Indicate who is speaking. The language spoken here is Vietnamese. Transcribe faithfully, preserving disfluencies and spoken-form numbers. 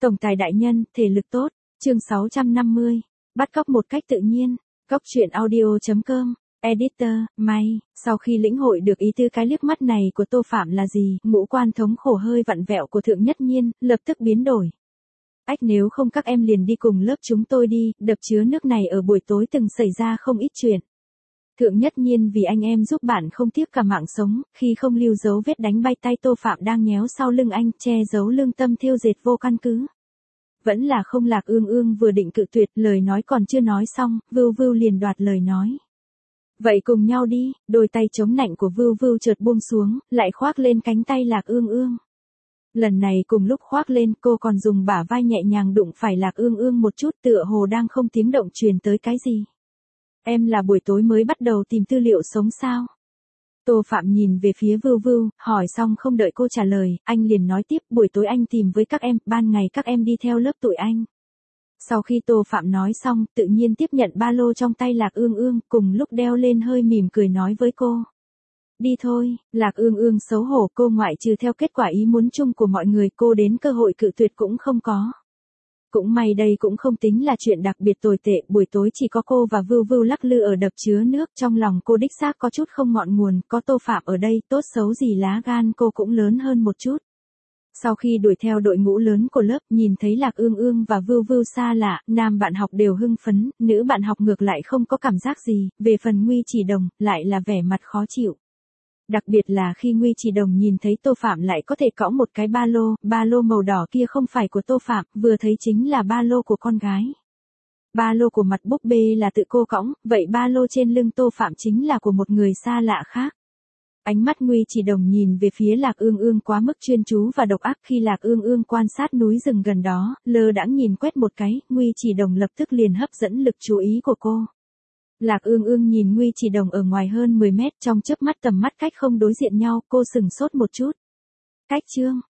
Speaker 1: Tổng tài đại nhân, thể lực tốt. Chương sáu trăm năm mươi. Bắt cóc một cách tự nhiên. Cóc truyện audio chấm com. Editor, May. Sau khi lĩnh hội được ý tứ cái liếc mắt này của Tô Phạm là gì, ngũ quan thống khổ hơi vặn vẹo của Thượng Nhất Nhiên, lập tức biến đổi. Ách, nếu không các em liền đi cùng lớp chúng tôi đi, đập chứa nước này ở buổi tối từng xảy ra không ít chuyện. Thượng Nhất Nhiên vì anh em giúp bạn không tiếc cả mạng sống, khi không lưu dấu vết đánh bay tay Tô Phạm đang nhéo sau lưng anh, che giấu lương tâm thiêu dệt vô căn cứ. Vẫn là không. Lạc Ương Ương vừa định cự tuyệt, lời nói còn chưa nói xong, Vưu Vưu liền đoạt lời nói. Vậy cùng nhau đi. Đôi tay chống nạnh của Vưu Vưu chợt buông xuống, lại khoác lên cánh tay Lạc Ương Ương. Lần này cùng lúc khoác lên, cô còn dùng bả vai nhẹ nhàng đụng phải Lạc Ương Ương một chút, tựa hồ đang không tiếng động truyền tới cái gì. Em là buổi tối mới bắt đầu tìm tư liệu sống sao? Tô Phạm nhìn về phía Vưu Vưu, hỏi xong không đợi cô trả lời, anh liền nói tiếp, buổi tối anh tìm với các em, ban ngày các em đi theo lớp tụi anh. Sau khi Tô Phạm nói xong, tự nhiên tiếp nhận ba lô trong tay Lạc Ương Ương, cùng lúc đeo lên hơi mỉm cười nói với cô. Đi thôi. Lạc Ương Ương xấu hổ, cô ngoại trừ theo kết quả ý muốn chung của mọi người, cô đến cơ hội cự tuyệt cũng không có. Cũng may đây cũng không tính là chuyện đặc biệt tồi tệ, buổi tối chỉ có cô và Vưu Vưu lắc lư ở đập chứa nước, trong lòng cô đích xác có chút không ngọn nguồn, có Tô Phạm ở đây, tốt xấu gì lá gan cô cũng lớn hơn một chút. Sau khi đuổi theo đội ngũ lớn của lớp, nhìn thấy Lạc Ương Ương và Vưu Vưu xa lạ, nam bạn học đều hưng phấn, nữ bạn học ngược lại không có cảm giác gì, về phần Nguy Chỉ Đồng, lại là vẻ mặt khó chịu. Đặc biệt là khi Nguy Chỉ Đồng nhìn thấy Tô Phạm lại có thể cõng một cái ba lô, ba lô màu đỏ kia không phải của Tô Phạm, vừa thấy chính là ba lô của con gái. Ba lô của mặt búp bê là tự cô cõng, vậy ba lô trên lưng Tô Phạm chính là của một người xa lạ khác. Ánh mắt Nguy Chỉ Đồng nhìn về phía Lạc Ương Ương quá mức chuyên chú và độc ác, khi Lạc Ương Ương quan sát núi rừng gần đó, lơ đãng nhìn quét một cái, Nguy Chỉ Đồng lập tức liền hấp dẫn lực chú ý của cô. Lạc Ương Ương nhìn Nguy Chỉ Đồng ở ngoài hơn mười mét, trong chớp mắt tầm mắt cách không đối diện nhau, cô sừng sốt một chút. Cách chương,